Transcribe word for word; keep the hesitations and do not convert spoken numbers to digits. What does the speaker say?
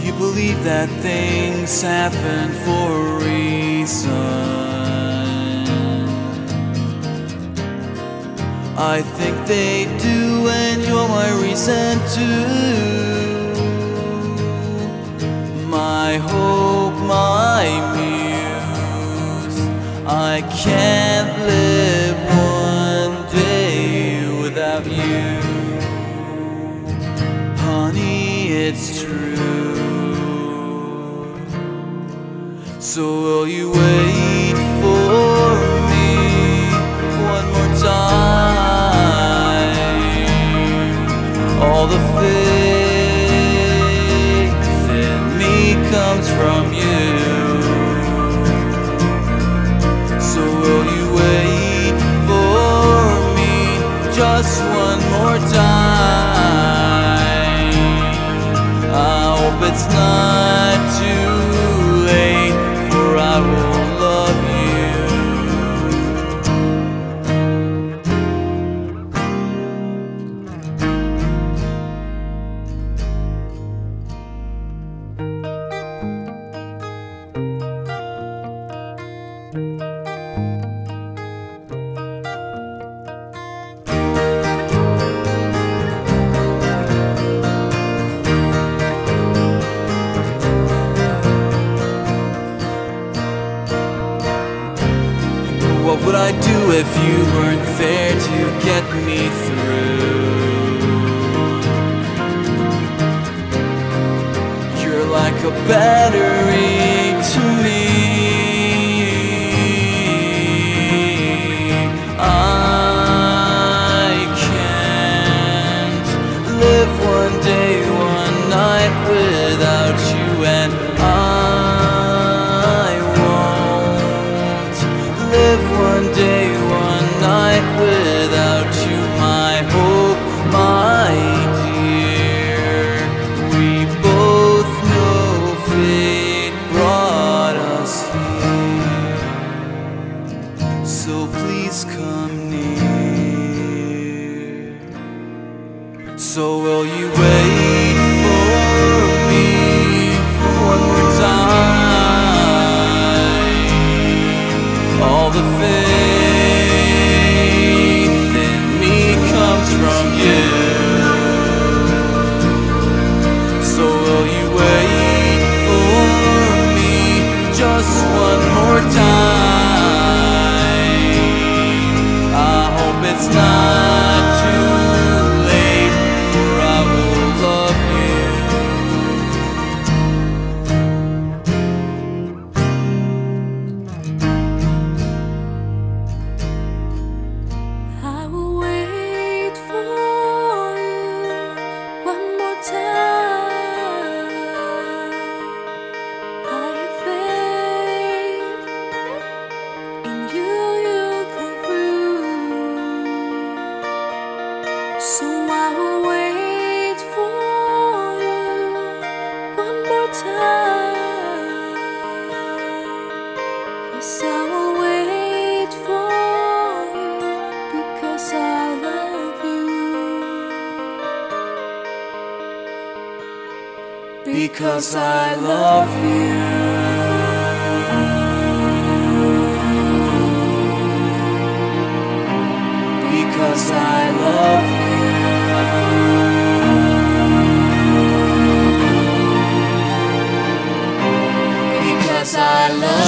you believe that things happen for a reason? I think they do, and you're my reason too. My hope, my muse. I can't live one day without you. Honey, it's true. So will you wait for me one more time? All the faith in me comes from you. So will you wait for me just one more time? I hope it's not too late, for I will love you. What would I do if you weren't there to get me through? You're like a battery to me. I can't live one day, one night without you, and I won't live one day, one night without you. My hope, my dear. We both know fate brought us here. So please come near. So will you wait for me for one more time? All the faith in me comes from you. So will you wait for me just one more time? I hope it's not too late, for I will love you. I will wait for you one more time. I have faith in you, you'll come through. So I will wait for you one more time. Yes, I will wait for you because I love you. Because I love you. Because I love you. Because I love you.